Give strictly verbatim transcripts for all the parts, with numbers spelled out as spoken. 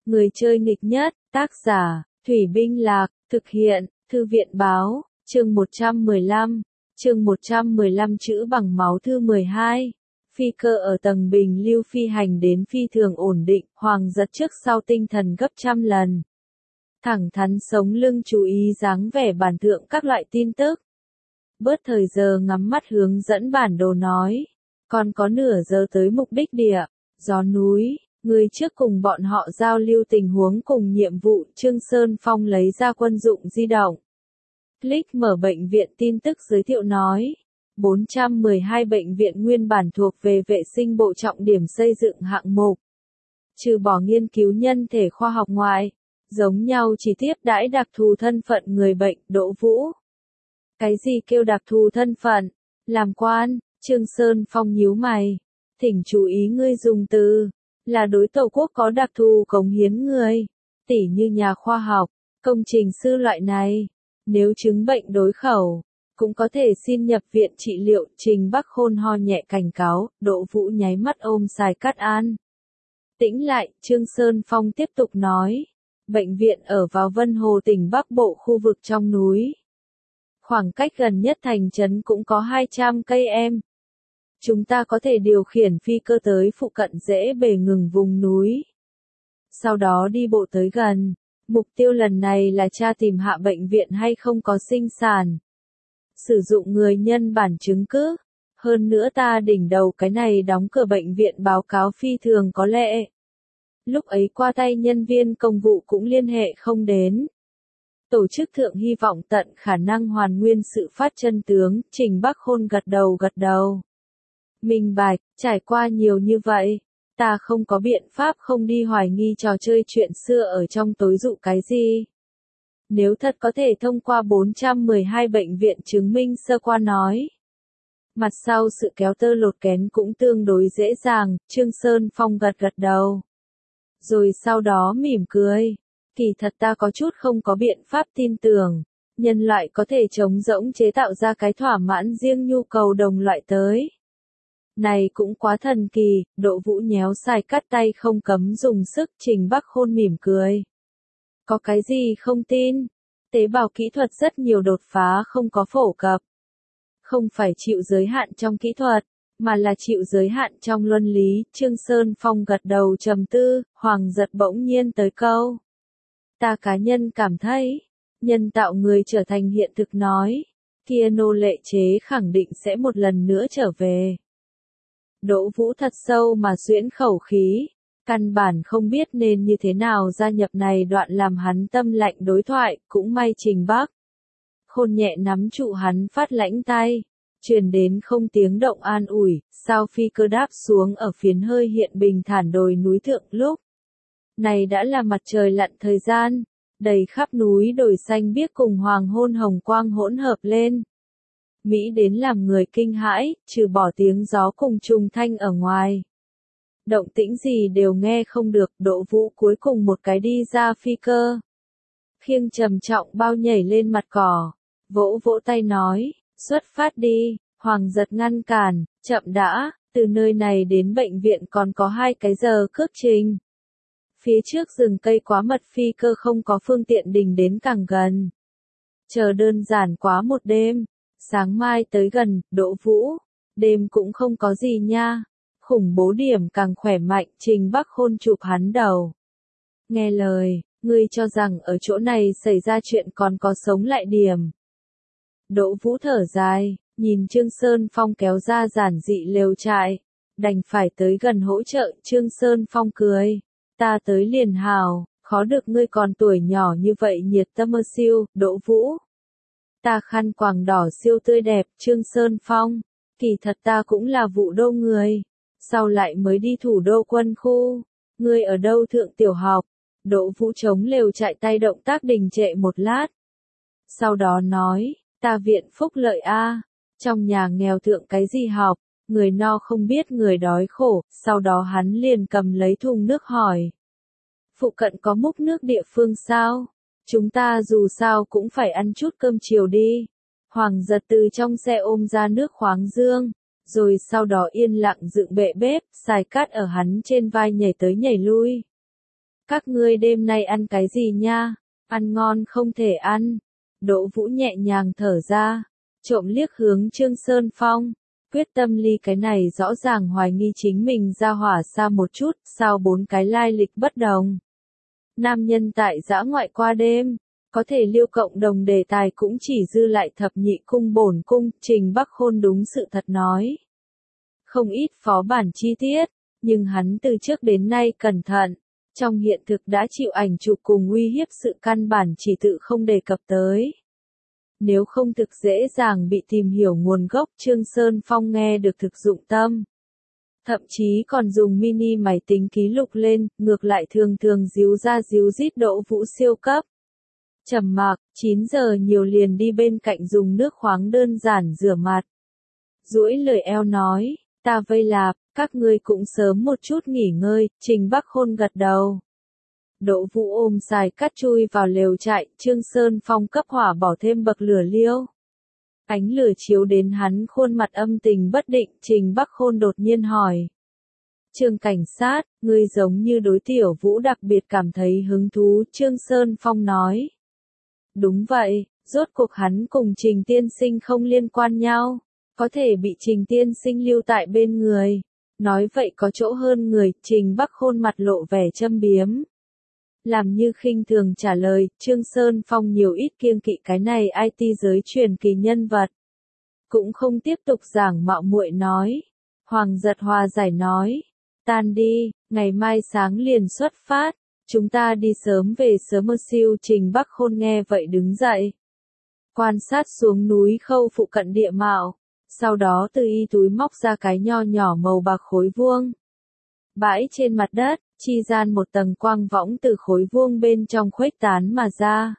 Người chơi nghịch nhất, tác giả, Thủy Binh Lạc, thực hiện, Thư viện báo, chương một trăm mười lăm, chương một trăm mười lăm chữ bằng máu thư mười hai. Phi cơ ở tầng bình lưu phi hành đến phi thường ổn định, Hoàng giật trước sau tinh thần gấp trăm lần. Thẳng thắn sống lưng chú ý dáng vẻ bản thượng các loại tin tức. Bớt thời giờ ngắm mắt hướng dẫn bản đồ nói. Còn có nửa giờ tới mục đích địa, gió núi, người trước cùng bọn họ giao lưu tình huống cùng nhiệm vụ. Trương Sơn Phong lấy ra quân dụng di động. Click mở bệnh viện tin tức giới thiệu nói. bốn trăm mười hai bệnh viện nguyên bản thuộc về vệ sinh bộ trọng điểm xây dựng hạng mục. Trừ bỏ nghiên cứu nhân thể khoa học ngoại, giống nhau chỉ tiếp đãi đặc thù thân phận người bệnh. Đỗ Vũ. Cái gì kêu đặc thù thân phận? Làm quan? Trương Sơn Phong nhíu mày. Thỉnh chú ý ngươi dùng từ, là đối Tổ quốc có đặc thù cống hiến người, tỉ như nhà khoa học, công trình sư loại này. Nếu chứng bệnh đối khẩu, cũng có thể xin nhập viện trị liệu. Trình Bắc Khôn ho nhẹ cảnh cáo. Đỗ Vũ nháy mắt ôm Sài Cát An. Tĩnh lại, Trương Sơn Phong tiếp tục nói. Bệnh viện ở vào Vân Hồ tỉnh Bắc Bộ khu vực trong núi. Khoảng cách gần nhất thành trấn cũng có hai trăm cây em. Chúng ta có thể điều khiển phi cơ tới phụ cận dễ bề ngừng vùng núi. Sau đó đi bộ tới gần. Mục tiêu lần này là tra tìm hạ bệnh viện hay không có sinh sản. Sử dụng người nhân bản chứng cứ. Hơn nữa ta đỉnh đầu cái này đóng cửa bệnh viện báo cáo phi thường có lệ. Lúc ấy qua tay nhân viên công vụ cũng liên hệ không đến. Tổ chức thượng hy vọng tận khả năng hoàn nguyên sự phát chân tướng. Trình Bắc Khôn gật đầu gật đầu. Minh bạch, trải qua nhiều như vậy, ta không có biện pháp không đi hoài nghi trò chơi chuyện xưa ở trong tối dụ cái gì. Nếu thật có thể thông qua bốn trăm mười hai bệnh viện chứng minh sơ qua nói. Mặt sau sự kéo tơ lột kén cũng tương đối dễ dàng. Trương Sơn Phong gật gật đầu. Rồi sau đó mỉm cười. Kỳ thật ta có chút không có biện pháp tin tưởng. Nhân loại có thể trống rỗng chế tạo ra cái thỏa mãn riêng nhu cầu đồng loại tới. Này cũng quá thần kỳ. Đỗ Vũ nhéo Sài Cát tay không cấm dùng sức. Trình Bắc Khôn mỉm cười. Có cái gì không tin? Tế bào kỹ thuật rất nhiều đột phá không có phổ cập. Không phải chịu giới hạn trong kỹ thuật, mà là chịu giới hạn trong luân lý. Trương Sơn Phong gật đầu trầm tư. Hoàng giật bỗng nhiên tới câu. Ta cá nhân cảm thấy, nhân tạo người trở thành hiện thực nói, kia nô lệ chế khẳng định sẽ một lần nữa trở về. Đỗ Vũ thật sâu mà xuyễn khẩu khí, căn bản không biết nên như thế nào gia nhập này đoạn làm hắn tâm lạnh đối thoại. Cũng may Trình Bắc Khôn nhẹ nắm trụ hắn phát lãnh tay, truyền đến không tiếng động an ủi. Sao phi cơ đáp xuống ở phiến hơi hiện bình thản đồi núi thượng lúc này đã là mặt trời lặn thời gian, đầy khắp núi đồi xanh biếc cùng hoàng hôn hồng quang hỗn hợp lên. Mỹ đến làm người kinh hãi, trừ bỏ tiếng gió cùng trùng thanh ở ngoài. Động tĩnh gì đều nghe không được. Đỗ Vũ cuối cùng một cái đi ra phi cơ. Khiêng trầm trọng bao nhảy lên mặt cỏ, vỗ vỗ tay nói, xuất phát đi. Hoàng giật ngăn cản, chậm đã, từ nơi này đến bệnh viện còn có hai cái giờ cước trình. Phía trước rừng cây quá mật, phi cơ không có phương tiện đình đến càng gần. Chờ đơn giản quá một đêm, sáng mai tới gần. Đỗ Vũ, đêm cũng không có gì nha. Khủng bố điểm càng khỏe mạnh. Trình Bắc Khôn chụp hắn đầu. Nghe lời, ngươi cho rằng ở chỗ này xảy ra chuyện còn có sống lại điểm. Đỗ Vũ thở dài, nhìn Trương Sơn Phong kéo ra giản dị lều trại, đành phải tới gần hỗ trợ. Trương Sơn Phong cười. Ta tới liền hào, khó được ngươi còn tuổi nhỏ như vậy nhiệt tâm mơ siêu. Đỗ Vũ. Ta khăn quàng đỏ siêu tươi đẹp. Trương Sơn Phong. Kỳ thật ta cũng là Vũ Đô người. Sau lại mới đi thủ đô quân khu. Ngươi ở đâu thượng tiểu học? Đỗ Vũ chống lều chạy tay động tác đình trệ một lát. Sau đó nói, ta viện phúc lợi A. Trong nhà nghèo thượng cái gì học? Người no không biết người đói khổ. Sau đó hắn liền cầm lấy thùng nước hỏi. Phụ cận có múc nước địa phương sao? Chúng ta dù sao cũng phải ăn chút cơm chiều đi. Hoàng giật từ trong xe ôm ra nước khoáng dương. Rồi sau đó yên lặng dựng bệ bếp. Sài Cát ở hắn trên vai nhảy tới nhảy lui. Các ngươi đêm nay ăn cái gì nha? Ăn ngon không thể ăn. Đỗ Vũ nhẹ nhàng thở ra, trộm liếc hướng Trương Sơn Phong, quyết tâm ly cái này rõ ràng hoài nghi chính mình ra hỏa xa một chút, sao bốn cái lai lịch bất đồng. Nam nhân tại dã ngoại qua đêm, có thể liêu cộng đồng đề tài cũng chỉ dư lại thập nhị cung bổn cung, Trình Bắc Khôn đúng sự thật nói. Không ít phó bản chi tiết, nhưng hắn từ trước đến nay cẩn thận, trong hiện thực đã chịu ảnh chụp cùng uy hiếp sự căn bản chỉ tự không đề cập tới. Nếu không thực dễ dàng bị tìm hiểu nguồn gốc, Trương Sơn Phong nghe được thực dụng tâm. Thậm chí còn dùng mini máy tính ký lục lên, ngược lại thường thường díu ra díu dít Đỗ Vũ siêu cấp. Trầm mặc, chín giờ nhiều liền đi bên cạnh dùng nước khoáng đơn giản rửa mặt. Duỗi lời eo nói, ta vây lạp, các ngươi cũng sớm một chút nghỉ ngơi, Trình Bắc Khôn gật đầu. Đỗ Vũ ôm xài cắt chui vào lều trại, Trương Sơn Phong cấp hỏa bỏ thêm bậc lửa liêu. Ánh lửa chiếu đến hắn khuôn mặt âm tình bất định, Trình Bắc Khôn đột nhiên hỏi. Trương cảnh sát, ngươi giống như đối tiểu Vũ đặc biệt cảm thấy hứng thú, Trương Sơn Phong nói. Đúng vậy, rốt cuộc hắn cùng Trình tiên sinh không liên quan nhau, có thể bị Trình tiên sinh lưu tại bên người. Nói vậy có chỗ hơn người, Trình Bắc Khôn mặt lộ vẻ châm biếm. Làm như khinh thường trả lời, Trương Sơn Phong nhiều ít kiêng kỵ cái này i tê giới truyền kỳ nhân vật. Cũng không tiếp tục giảng mạo muội nói. Hoàng Giật hòa giải nói. Tan đi, ngày mai sáng liền xuất phát. Chúng ta đi sớm về sớm mơ siêu. Trình Bắc Khôn nghe vậy đứng dậy. Quan sát xuống núi khâu phụ cận địa mạo. Sau đó từ y túi móc ra cái nho nhỏ màu bạc khối vuông. Bãi trên mặt đất, chi gian một tầng quang võng từ khối vuông bên trong khuếch tán mà ra.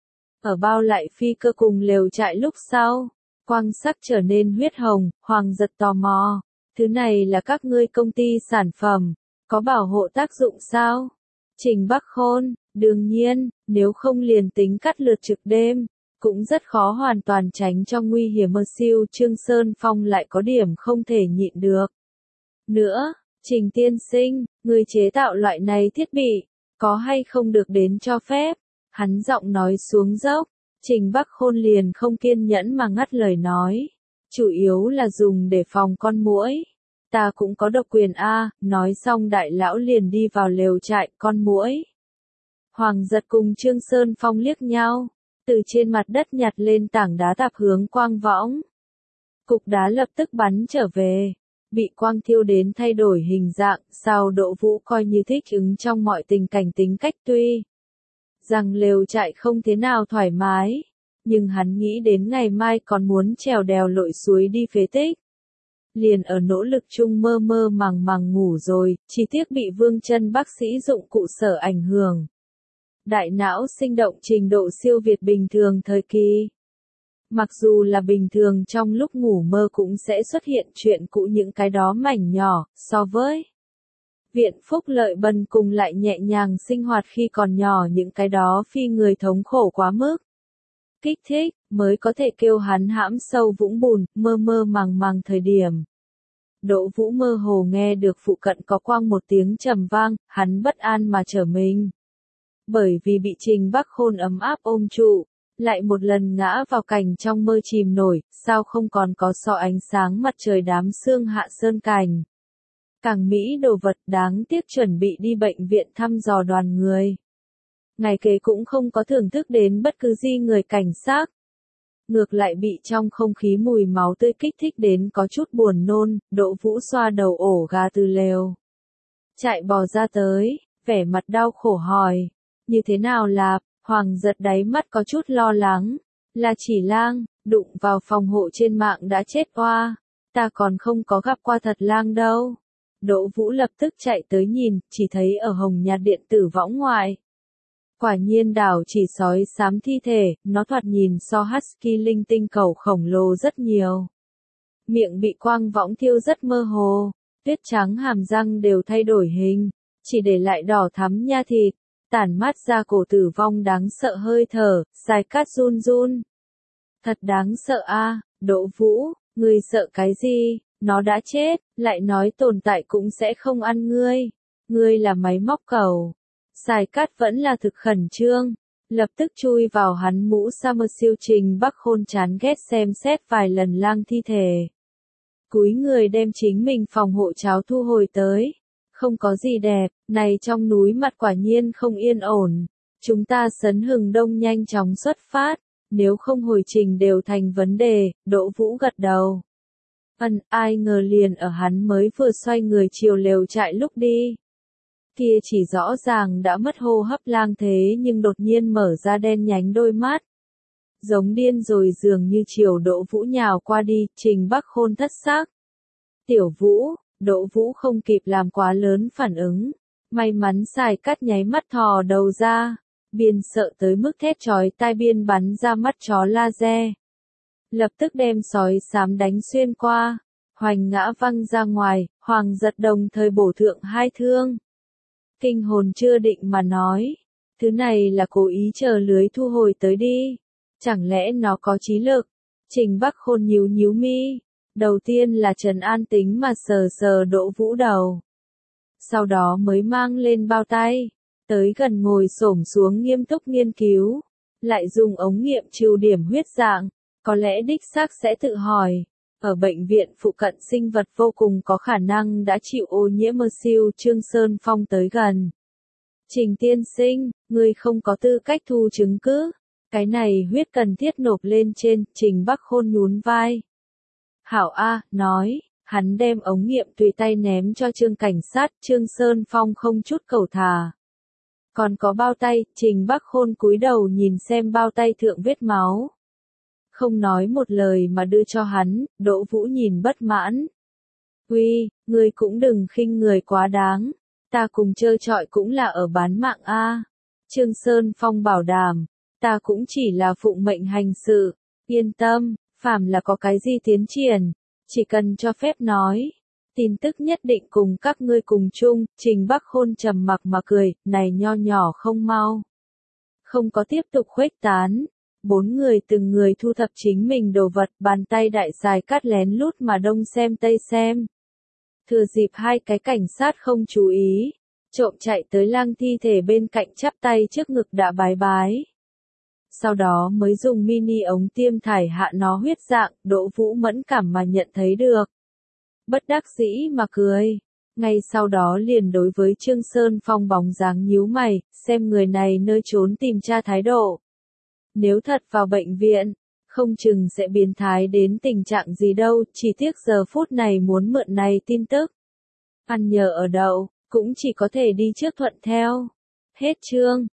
Ở bao lại phi cơ cùng lều trại lúc sau, quang sắc trở nên huyết hồng, Hoàng Giật tò mò. Thứ này là các ngươi công ty sản phẩm, có bảo hộ tác dụng sao? Trình Bắc Khôn, đương nhiên, nếu không liền tính cắt lượt trực đêm, cũng rất khó hoàn toàn tránh cho nguy hiểm mơ siêu. Trương Sơn Phong lại có điểm không thể nhịn được. Nữa, Trình tiên sinh, người chế tạo loại này thiết bị, có hay không được đến cho phép? Hắn giọng nói xuống dốc, Trình Bắc Khôn liền không kiên nhẫn mà ngắt lời nói. Chủ yếu là dùng để phòng con muỗi. Ta cũng có độc quyền A, nói xong đại lão liền đi vào lều trại con muỗi. Hoàng Giật cùng Trương Sơn Phong liếc nhau, từ trên mặt đất nhặt lên tảng đá tạp hướng quang võng. Cục đá lập tức bắn trở về. Bị quang thiêu đến thay đổi hình dạng, sao Đỗ Vũ coi như thích ứng trong mọi tình cảnh tính cách tuy rằng lều trại không thế nào thoải mái, nhưng hắn nghĩ đến ngày mai còn muốn trèo đèo lội suối đi phế tích. Liền ở nỗ lực chung mơ mơ màng màng ngủ rồi, chỉ tiếc bị Vương Chân bác sĩ dụng cụ sở ảnh hưởng. Đại não sinh động trình độ siêu việt bình thường thời kỳ. Mặc dù là bình thường trong lúc ngủ mơ cũng sẽ xuất hiện chuyện cũ những cái đó mảnh nhỏ, so với Viện Phúc Lợi bần cùng lại nhẹ nhàng sinh hoạt khi còn nhỏ những cái đó phi người thống khổ quá mức. Kích thích, mới có thể kêu hắn hãm sâu vũng bùn, mơ mơ màng màng thời điểm. Đỗ Vũ mơ hồ nghe được phụ cận có quang một tiếng trầm vang, hắn bất an mà trở mình. Bởi vì bị Trình Bắc Khôn ấm áp ôm trụ. Lại một lần ngã vào cảnh trong mơ chìm nổi, sao không còn có so ánh sáng mặt trời đám sương hạ sơn cảnh. Càng mỹ đồ vật đáng tiếc chuẩn bị đi bệnh viện thăm dò đoàn người. Ngày kế cũng không có thưởng thức đến bất cứ gì người cảnh sát. Ngược lại bị trong không khí mùi máu tươi kích thích đến có chút buồn nôn, Đỗ Vũ xoa đầu ổ gà từ lều. Chạy bò ra tới, vẻ mặt đau khổ hỏi, như thế nào là... Hoàng Giật đáy mắt có chút lo lắng, là chỉ lang, đụng vào phòng hộ trên mạng đã chết oa, ta còn không có gặp qua thật lang đâu. Đỗ Vũ lập tức chạy tới nhìn, chỉ thấy ở hồng nhạt điện tử võng ngoại. Quả nhiên đảo chỉ sói xám thi thể, nó thoạt nhìn so husky linh tinh cầu khổng lồ rất nhiều. Miệng bị quang võng thiêu rất mơ hồ, tuyết trắng hàm răng đều thay đổi hình, chỉ để lại đỏ thắm nha thịt. Tản mát ra cổ tử vong đáng sợ hơi thở, Sai Cát run run. Thật đáng sợ a, Đỗ Vũ, ngươi sợ cái gì, nó đã chết, lại nói tồn tại cũng sẽ không ăn ngươi. Ngươi là máy móc cầu. Sài Cát vẫn là thực khẩn trương, lập tức chui vào hắn mũ summer siêu. Trình Bắc Khôn chán ghét xem xét vài lần lang thi thể. Cúi người đem chính mình phòng hộ cháo thu hồi tới. Không có gì đẹp, này trong núi mặt quả nhiên không yên ổn. Chúng ta sấn hừng đông nhanh chóng xuất phát, nếu không hồi trình đều thành vấn đề. Đỗ Vũ gật đầu. Ân, ai ngờ liền ở hắn mới vừa xoay người chiều lều trại lúc đi. Kia chỉ rõ ràng đã mất hô hấp lang thế nhưng đột nhiên mở ra đen nhánh đôi mắt. Giống điên rồi dường như chiều Đỗ Vũ nhào qua đi. Trình Bắc Khôn thất xác. Tiểu Vũ, Đỗ Vũ không kịp làm quá lớn phản ứng. May mắn Sài Cát nháy mắt thò đầu ra. Biên sợ tới mức thét chói tai, biên bắn ra mắt chó laser. Lập tức đem sói xám đánh xuyên qua. Hoành ngã văng ra ngoài, Hoàng Giật đồng thời bổ thượng hai thương. Kinh hồn chưa định mà nói. Thứ này là cố ý chờ lưới thu hồi tới đi. Chẳng lẽ nó có trí lực? Trình Bắc Khôn nhíu nhíu mi. Đầu tiên là trấn an tính mà sờ sờ Đỗ Vũ đầu. Sau đó mới mang lên bao tay. Tới gần ngồi xổm xuống nghiêm túc nghiên cứu. Lại dùng ống nghiệm trừ điểm huyết dạng. Có lẽ đích xác sẽ tự hỏi. Ở bệnh viện phụ cận sinh vật vô cùng có khả năng đã chịu ô nhiễm mơ siêu. Trương Sơn Phong tới gần. Trình tiên sinh, ngươi không có tư cách thu chứng cứ. Cái này huyết cần thiết nộp lên trên. Trình Bắc Khôn nhún vai. Hảo A, nói, hắn đem ống nghiệm tùy tay ném cho Trương cảnh sát. Trương Sơn Phong không chút cầu thả. Còn có bao tay. Trình Bắc Khôn cúi đầu nhìn xem bao tay thượng vết máu. Không nói một lời mà đưa cho hắn. Đỗ Vũ nhìn bất mãn. Uy, ngươi cũng đừng khinh người quá đáng. Ta cùng chơi trọi cũng là ở bán mạng A. Trương Sơn Phong bảo đảm. Ta cũng chỉ là phụng mệnh hành sự. Yên tâm, phàm là có cái gì tiến triển. Chỉ cần cho phép nói. Tin tức nhất định cùng các ngươi cùng chung. Trình Bắc Khôn trầm mặc mà cười. Này nho nhỏ không mau. Không có tiếp tục khuếch tán. Bốn người từng người thu thập chính mình đồ vật. Bàn tay đại Sài Cát lén lút mà đông xem tây xem. Thừa dịp hai cái cảnh sát không chú ý. Trộm chạy tới lang thi thể bên cạnh chắp tay trước ngực đã bái bái. Sau đó mới dùng mini ống tiêm thải hạ nó huyết dạng. Đỗ Vũ mẫn cảm mà nhận thấy được. Bất đắc dĩ mà cười. Ngay sau đó liền đối với Trương Sơn Phong bóng dáng nhíu mày. Xem người này nơi trốn tìm tra thái độ. Nếu thật vào bệnh viện, không chừng sẽ biến thái đến tình trạng gì đâu. Chỉ tiếc giờ phút này muốn mượn này tin tức. Ăn nhờ ở đậu, cũng chỉ có thể đi trước thuận theo. Hết chương.